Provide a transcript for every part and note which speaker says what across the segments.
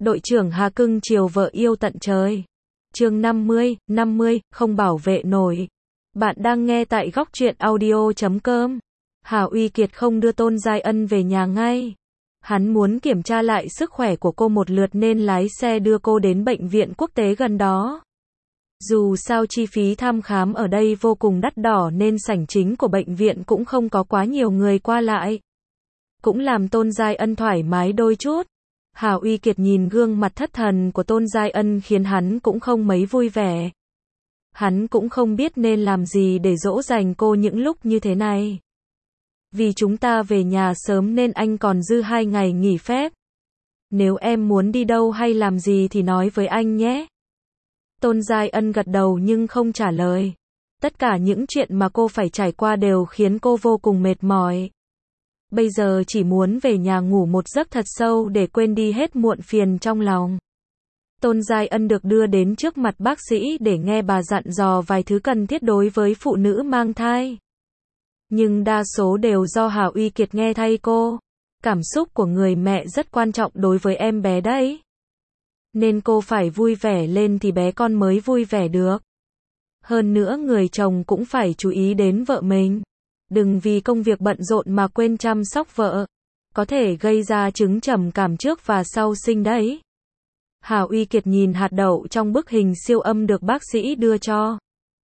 Speaker 1: Đội trưởng Hà cưng chiều vợ yêu tận trời. Chương 50, không bảo vệ nổi. Bạn đang nghe tại góc truyện audio.com. Hà Uy Kiệt không đưa Tôn Giai Ân về nhà ngay. Hắn muốn kiểm tra lại sức khỏe của cô một lượt nên lái xe đưa cô đến bệnh viện quốc tế gần đó. Dù sao chi phí thăm khám ở đây vô cùng đắt đỏ nên sảnh chính của bệnh viện cũng không có quá nhiều người qua lại. Cũng làm Tôn Giai Ân thoải mái đôi chút. Hà Uy Kiệt nhìn gương mặt thất thần của Tôn Giai Ân khiến hắn cũng không mấy vui vẻ. Hắn cũng không biết nên làm gì để dỗ dành cô những lúc như thế này. Vì chúng ta về nhà sớm nên anh còn dư 2 ngày nghỉ phép. Nếu em muốn đi đâu hay làm gì thì nói với anh nhé. Tôn Giai Ân gật đầu nhưng không trả lời. Tất cả những chuyện mà cô phải trải qua đều khiến cô vô cùng mệt mỏi. Bây giờ chỉ muốn về nhà ngủ một giấc thật sâu để quên đi hết muộn phiền trong lòng. Tôn Giai Ân được đưa đến trước mặt bác sĩ để nghe bà dặn dò vài thứ cần thiết đối với phụ nữ mang thai. Nhưng đa số đều do Hà Uy Kiệt nghe thay cô. Cảm xúc của người mẹ rất quan trọng đối với em bé đấy. Nên cô phải vui vẻ lên thì bé con mới vui vẻ được. Hơn nữa người chồng cũng phải chú ý đến vợ mình. Đừng vì công việc bận rộn mà quên chăm sóc vợ. Có thể gây ra chứng trầm cảm trước và sau sinh đấy. Hà Uy Kiệt nhìn hạt đậu trong bức hình siêu âm được bác sĩ đưa cho.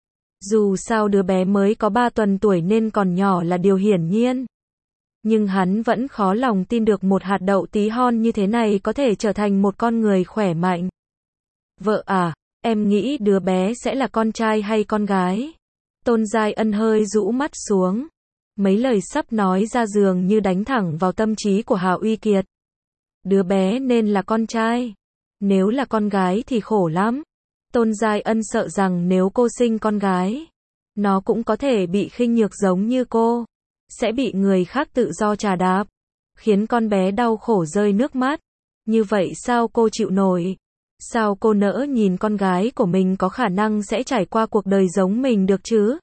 Speaker 1: Dù sao đứa bé mới có 3 tuần tuổi nên còn nhỏ là điều hiển nhiên. Nhưng hắn vẫn khó lòng tin được một hạt đậu tí hon như thế này có thể trở thành một con người khỏe mạnh. Vợ à, em nghĩ đứa bé sẽ là con trai hay con gái? Tôn Giai Ân hơi rũ mắt xuống. Mấy lời sắp nói ra dường như đánh thẳng vào tâm trí của Hà Uy Kiệt. Đứa bé nên là con trai. Nếu là con gái thì khổ lắm. Tôn Giai Ân sợ rằng nếu cô sinh con gái, nó cũng có thể bị khinh nhược giống như cô. Sẽ bị người khác tự do chà đạp, khiến con bé đau khổ rơi nước mắt. Như vậy sao cô chịu nổi? Sao cô nỡ nhìn con gái của mình có khả năng sẽ trải qua cuộc đời giống mình được chứ?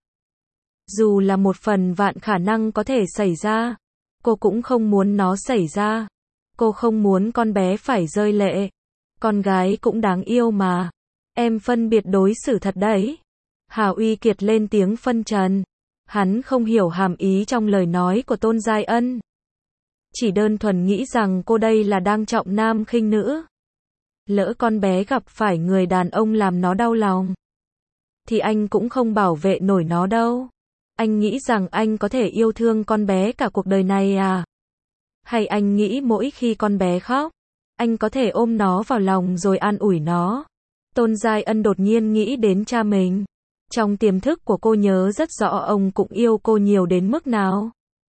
Speaker 1: Dù là 1/1000 khả năng có thể xảy ra, cô cũng không muốn nó xảy ra. Cô không muốn con bé phải rơi lệ. Con gái cũng đáng yêu mà. Em phân biệt đối xử thật đấy. Hà Uy Kiệt lên tiếng phân trần. Hắn không hiểu hàm ý trong lời nói của Tôn Giai Ân. Chỉ đơn thuần nghĩ rằng cô đây là đang trọng nam khinh nữ. Lỡ con bé gặp phải người đàn ông làm nó đau lòng, thì anh cũng không bảo vệ nổi nó đâu. Anh nghĩ rằng anh có thể yêu thương con bé cả cuộc đời này à? Hay anh nghĩ mỗi khi con bé khóc, anh có thể ôm nó vào lòng rồi an ủi nó? Tôn Giai Ân đột nhiên nghĩ đến cha mình. Trong tiềm thức của cô nhớ rất rõ ông cũng yêu cô nhiều đến mức nào.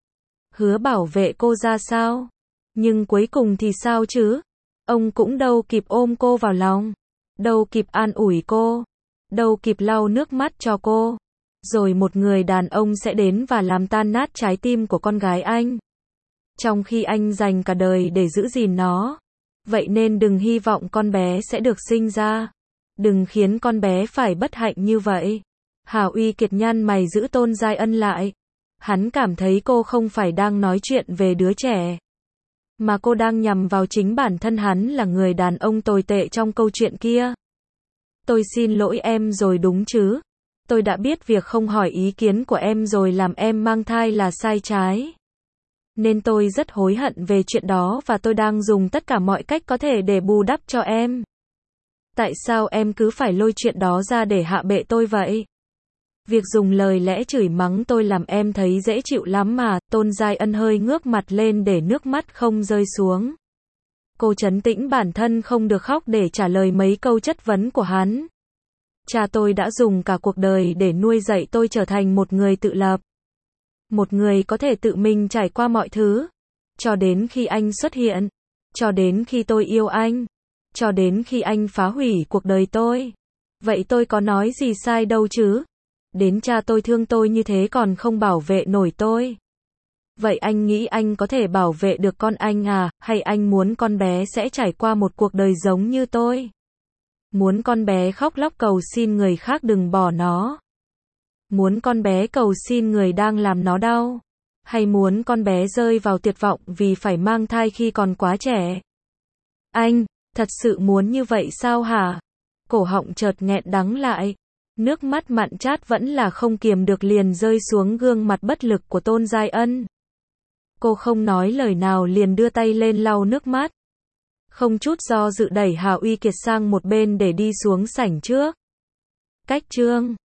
Speaker 1: Hứa bảo vệ cô ra sao. Nhưng cuối cùng thì sao chứ? Ông cũng đâu kịp ôm cô vào lòng. Đâu kịp an ủi cô. Đâu kịp lau nước mắt cho cô. Rồi một người đàn ông sẽ đến và làm tan nát trái tim của con gái anh. Trong khi anh dành cả đời để giữ gìn nó. Vậy nên đừng hy vọng con bé sẽ được sinh ra. Đừng khiến con bé phải bất hạnh như vậy. Hà Uy Kiệt nhăn mày giữ Tôn Giai Ân lại. Hắn cảm thấy cô không phải đang nói chuyện về đứa trẻ, mà cô đang nhằm vào chính bản thân hắn là người đàn ông tồi tệ trong câu chuyện kia. Tôi xin lỗi em rồi đúng chứ? Tôi đã biết việc không hỏi ý kiến của em rồi làm em mang thai là sai trái. Nên tôi rất hối hận về chuyện đó và tôi đang dùng tất cả mọi cách có thể để bù đắp cho em. Tại sao em cứ phải lôi chuyện đó ra để hạ bệ tôi vậy? Việc dùng lời lẽ chửi mắng tôi làm em thấy dễ chịu lắm mà. Tôn Giai Ân hơi ngước mặt lên để nước mắt không rơi xuống. Cô trấn tĩnh bản thân không được khóc để trả lời mấy câu chất vấn của hắn. Cha tôi đã dùng cả cuộc đời để nuôi dạy tôi trở thành một người tự lập. Một người có thể tự mình trải qua mọi thứ. Cho đến khi anh xuất hiện. Cho đến khi tôi yêu anh. Cho đến khi anh phá hủy cuộc đời tôi. Vậy tôi có nói gì sai đâu chứ? Đến cha tôi thương tôi như thế còn không bảo vệ nổi tôi. Vậy anh nghĩ anh có thể bảo vệ được con anh à? Hay anh muốn con bé sẽ trải qua một cuộc đời giống như tôi? Muốn con bé khóc lóc cầu xin người khác đừng bỏ nó? Muốn con bé cầu xin người đang làm nó đau? Hay muốn con bé rơi vào tuyệt vọng vì phải mang thai khi còn quá trẻ? Anh, Thật sự muốn như vậy sao hả? Cổ họng chợt nghẹn đắng lại. Nước mắt mặn chát vẫn là không kiềm được liền rơi xuống gương mặt bất lực của Tôn Giai Ân. Cô không nói lời nào liền đưa tay lên lau nước mắt. Không chút do dự đẩy Hà Uy Kiệt sang một bên để đi xuống sảnh trước. Cách chương